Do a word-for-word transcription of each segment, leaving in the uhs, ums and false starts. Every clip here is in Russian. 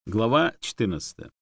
Глава четырнадцатая.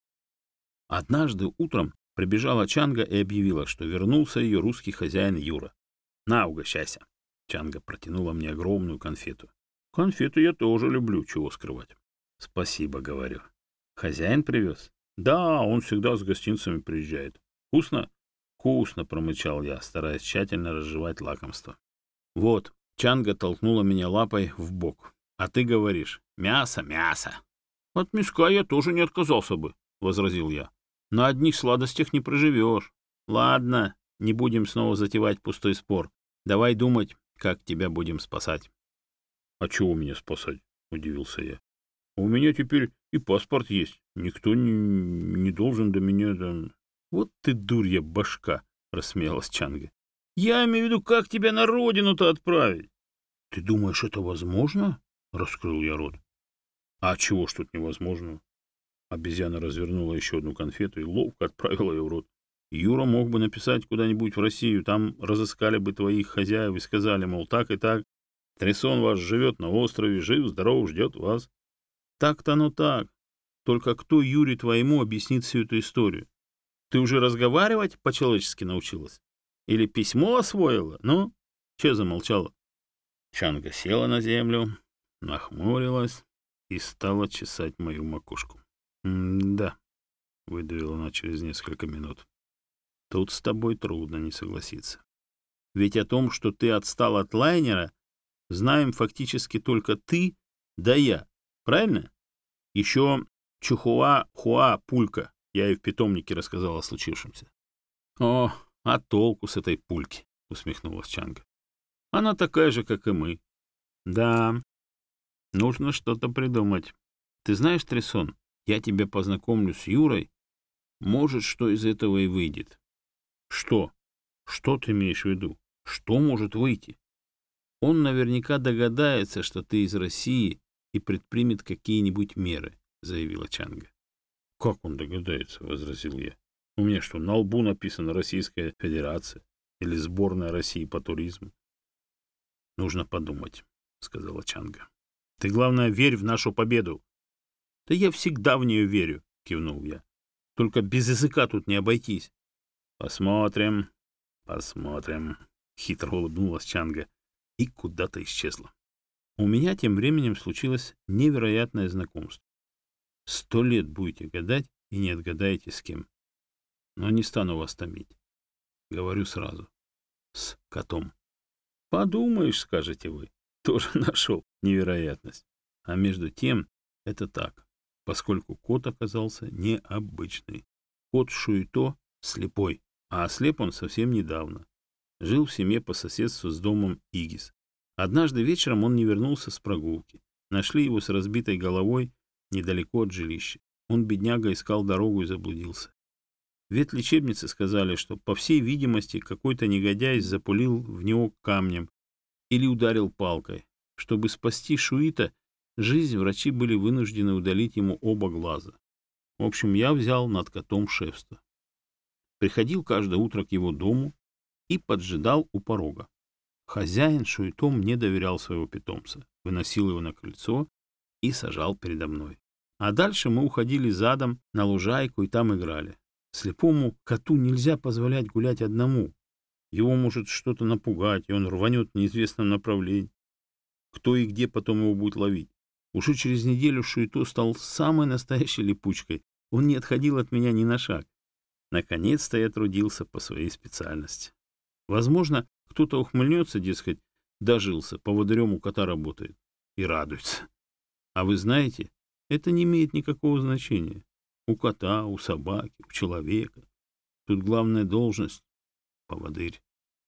Однажды утром прибежала Чанга и объявила, что вернулся ее русский хозяин Юра. «На, угощайся!» Чанга протянула мне огромную конфету. «Конфеты я тоже люблю, чего скрывать». «Спасибо», — говорю. «Хозяин привез?» «Да, он всегда с гостинцами приезжает. Вкусно?» «Вкусно», — промычал я, стараясь тщательно разжевать лакомство. «Вот», — Чанга толкнула меня лапой в бок. «А ты говоришь, мясо, мясо». «От мяска я тоже не отказался бы», — возразил я. «На одних сладостях не проживешь». «Ладно, не будем снова затевать пустой спор. Давай думать, как тебя будем спасать». «А чего меня спасать?» — удивился я. «У меня теперь и паспорт есть. Никто не, не должен до меня там...» «Вот ты дурья башка!» — рассмеялась Чанга. «Я имею в виду, как тебя на родину-то отправить?» «Ты думаешь, это возможно?» — раскрыл я рот. «А чего ж тут невозможно?» Обезьяна развернула еще одну конфету и ловко отправила ее в рот. «Юра мог бы написать куда-нибудь в Россию, там разыскали бы твоих хозяев и сказали, мол, так и так. Трясон ваш живет на острове, жив-здоров, ждет вас». «Так-то оно так. Только кто Юре твоему объяснит всю эту историю? Ты уже разговаривать по-человечески научилась? Или письмо освоила? Ну, че замолчала?» Чанга села на землю, нахмурилась и стала чесать мою макушку. «Да», — выдавила она через несколько минут, — «тут с тобой трудно не согласиться. Ведь о том, что ты отстал от лайнера, знаем фактически только ты да я, правильно? Еще Чухуа-Хуа Пулька, я ей в питомнике рассказал о случившемся». «О, а толку с этой пульки?» — усмехнулась Чанга. «Она такая же, как и мы». «Да, нужно что-то придумать. Ты знаешь, Трясон, я тебя познакомлю с Юрой. Может, что из этого и выйдет». «Что? Что ты имеешь в виду? Что может выйти?» «Он наверняка догадается, что ты из России и предпримет какие-нибудь меры», — заявила Чанга. «Как он догадается?» — возразил я. «У меня что, на лбу написано Российская Федерация или Сборная России по туризму?» «Нужно подумать», — сказала Чанга. «Ты, главное, верь в нашу победу». «Да я всегда в нее верю», — кивнул я. «Только без языка тут не обойтись». «Посмотрим, посмотрим», — хитро улыбнулась Чанга и куда-то исчезла. У меня тем временем случилось невероятное знакомство. Сто лет будете гадать и не отгадаете с кем. Но не стану вас томить. Говорю сразу. С котом. «Подумаешь, — скажете вы, — тоже нашел невероятность». А между тем это так, поскольку кот оказался необычный. Кот Шуйто слепой, а ослеп он совсем недавно. Жил в семье по соседству с домом Игис. Однажды вечером он не вернулся с прогулки. Нашли его с разбитой головой недалеко от жилища. Он, бедняга, искал дорогу и заблудился. В ветлечебнице сказали, что, по всей видимости, какой-то негодяй запулил в него камнем или ударил палкой. Чтобы спасти Шуита, жизнь врачи были вынуждены удалить ему оба глаза. В общем, я взял над котом шефство. Приходил каждое утро к его дому и поджидал у порога. Хозяин Шуито мне доверял своего питомца, выносил его на крыльцо и сажал передо мной. А дальше мы уходили задом на лужайку и там играли. Слепому коту нельзя позволять гулять одному. Его может что-то напугать, и он рванет в неизвестном направлении. Кто и где потом его будет ловить? Уже через неделю Шуито стал самой настоящей липучкой. Он не отходил от меня ни на шаг. Наконец-то я трудился по своей специальности. Возможно, кто-то ухмыльнется, дескать, дожился, поводырем у кота работает. И радуется. А вы знаете, это не имеет никакого значения. У кота, у собаки, у человека. Тут главная должность — поводырь.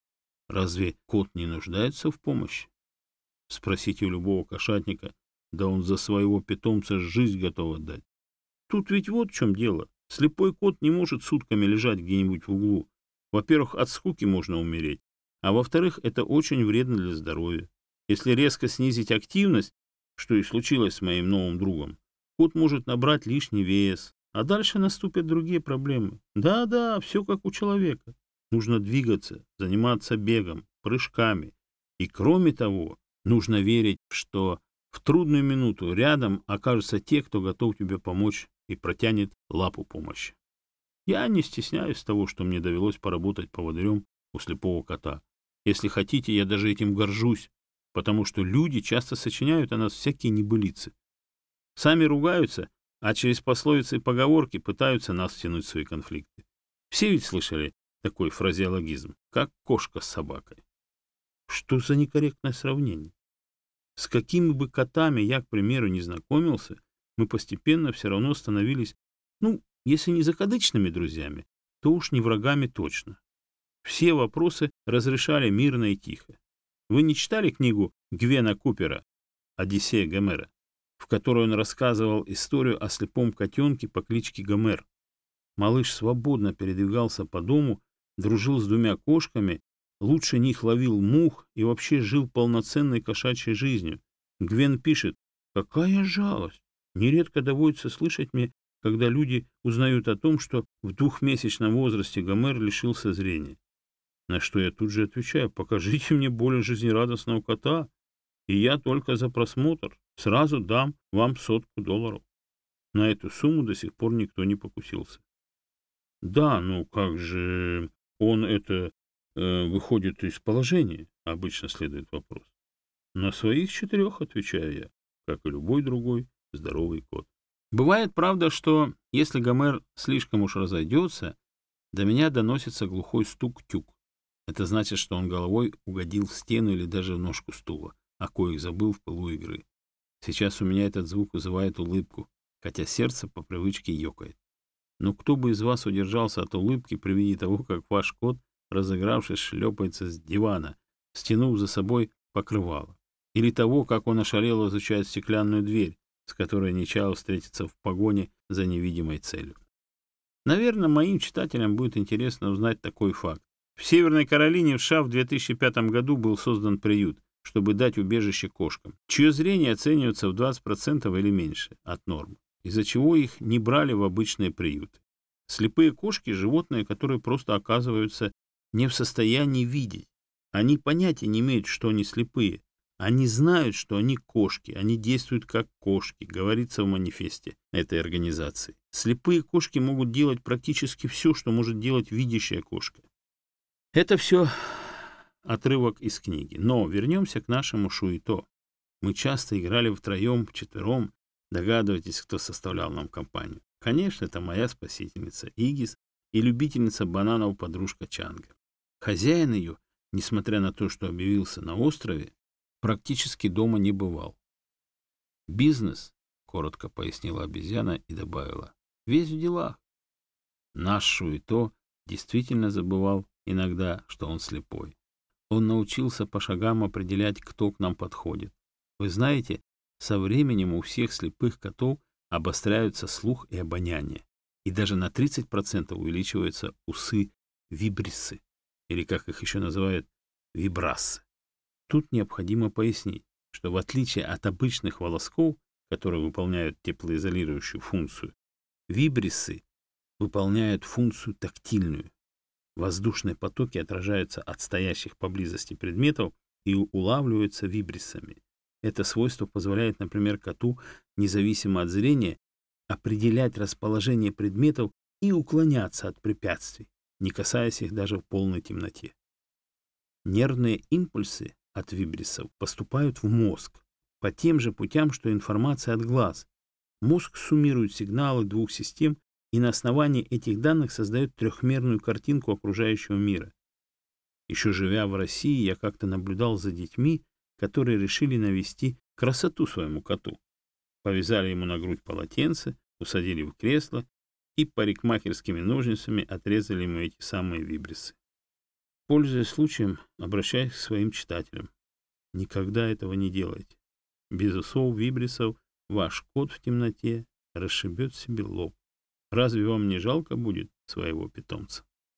Разве кот не нуждается в помощи? Спросите у любого кошатника, да он за своего питомца жизнь готов отдать. Тут ведь вот в чем дело. Слепой кот не может сутками лежать где-нибудь в углу. Во-первых, от скуки можно умереть, а во-вторых, это очень вредно для здоровья. Если резко снизить активность, что и случилось с моим новым другом, кот может набрать лишний вес, а дальше наступят другие проблемы. Да-да, все как у человека. Нужно двигаться, заниматься бегом, прыжками. И кроме того, нужно верить, что В трудную минуту рядом окажутся те, кто готов тебе помочь и протянет лапу помощи. Я не стесняюсь того, что мне довелось поработать поводырем у слепого кота. Если хотите, я даже этим горжусь, потому что люди часто сочиняют о нас всякие небылицы. Сами ругаются, а через пословицы и поговорки пытаются нас втянуть в свои конфликты. Все ведь слышали такой фразеологизм, как кошка с собакой. Что за некорректное сравнение? С какими бы котами я, к примеру, не знакомился, мы постепенно все равно становились, ну, если не закадычными друзьями, то уж не врагами точно. Все вопросы разрешали мирно и тихо. Вы не читали книгу Гвена Купера «Одиссея Гомера», в которой он рассказывал историю о слепом котенке по кличке Гомер? Малыш свободно передвигался по дому, дружил с двумя кошками, лучше них ловил мух и вообще жил полноценной кошачьей жизнью. Гвен пишет: «Какая жалость! Нередко доводится слышать мне, когда люди узнают о том, что в двухмесячном возрасте Гомер лишился зрения». На что я тут же отвечаю: покажите мне более жизнерадостного кота, и я только за просмотр сразу дам вам сотку долларов. На эту сумму до сих пор никто не покусился. Да, ну как же он это э, выходит из положения, обычно следует вопрос. На своих четырех, отвечаю я, как и любой другой здоровый кот. Бывает, правда, что если Гомер слишком уж разойдется, до меня доносится глухой стук-тюк. Это значит, что он головой угодил в стену или даже в ножку стула, о коих забыл в пылу игры. Сейчас у меня этот звук вызывает улыбку, хотя сердце по привычке ёкает. Но кто бы из вас удержался от улыбки при виде того, как ваш кот, разыгравшись, шлепается с дивана, стянув за собой покрывало? Или того, как он ошалело изучает стеклянную дверь, с которой не чаял встретиться в погоне за невидимой целью? Наверное, моим читателям будет интересно узнать такой факт. В Северной Каролине в США в две тысячи пятом году был создан приют, чтобы дать убежище кошкам, чье зрение оценивается в двадцать процентов или меньше от нормы, из-за чего их не брали в обычные приюты. Слепые кошки – животные, которые просто оказываются не в состоянии видеть. Они понятия не имеют, что они слепые. Они знают, что они кошки, они действуют как кошки, говорится в манифесте этой организации. Слепые кошки могут делать практически все, что может делать видящая кошка. Это все отрывок из книги. Но вернемся к нашему Шуито. Мы часто играли втроем, вчетвером. Догадываетесь, кто составлял нам компанию? Конечно, это моя спасительница Игис и любительница бананов подружка Чанга. Хозяин ее, несмотря на то, что объявился на острове, практически дома не бывал. «Бизнес», — коротко пояснила обезьяна и добавила, — «весь в делах». Наш Шуито действительно забывал иногда, что он слепой. Он научился по шагам определять, кто к нам подходит. Вы знаете, со временем у всех слепых котов обостряются слух и обоняние, и даже на тридцать процентов увеличиваются усы вибриссы, или, как их еще называют, вибрассы. Тут необходимо пояснить, что в отличие от обычных волосков, которые выполняют теплоизолирующую функцию, вибриссы выполняют функцию тактильную. Воздушные потоки отражаются от стоящих поблизости предметов и улавливаются вибриссами. Это свойство позволяет, например, коту, независимо от зрения, определять расположение предметов и уклоняться от препятствий, не касаясь их даже в полной темноте. Нервные импульсы от вибриссов поступают в мозг по тем же путям, что информация от глаз. Мозг суммирует сигналы двух систем и на основании этих данных создает трехмерную картинку окружающего мира. Еще живя в России, я как-то наблюдал за детьми, которые решили навести красоту своему коту. Повязали ему на грудь полотенце, усадили в кресло и парикмахерскими ножницами отрезали ему эти самые вибриссы. Пользуясь случаем, обращаюсь к своим читателям. Никогда этого не делайте. Без усов вибрисов ваш кот в темноте расшибет себе лоб. Разве вам не жалко будет своего питомца?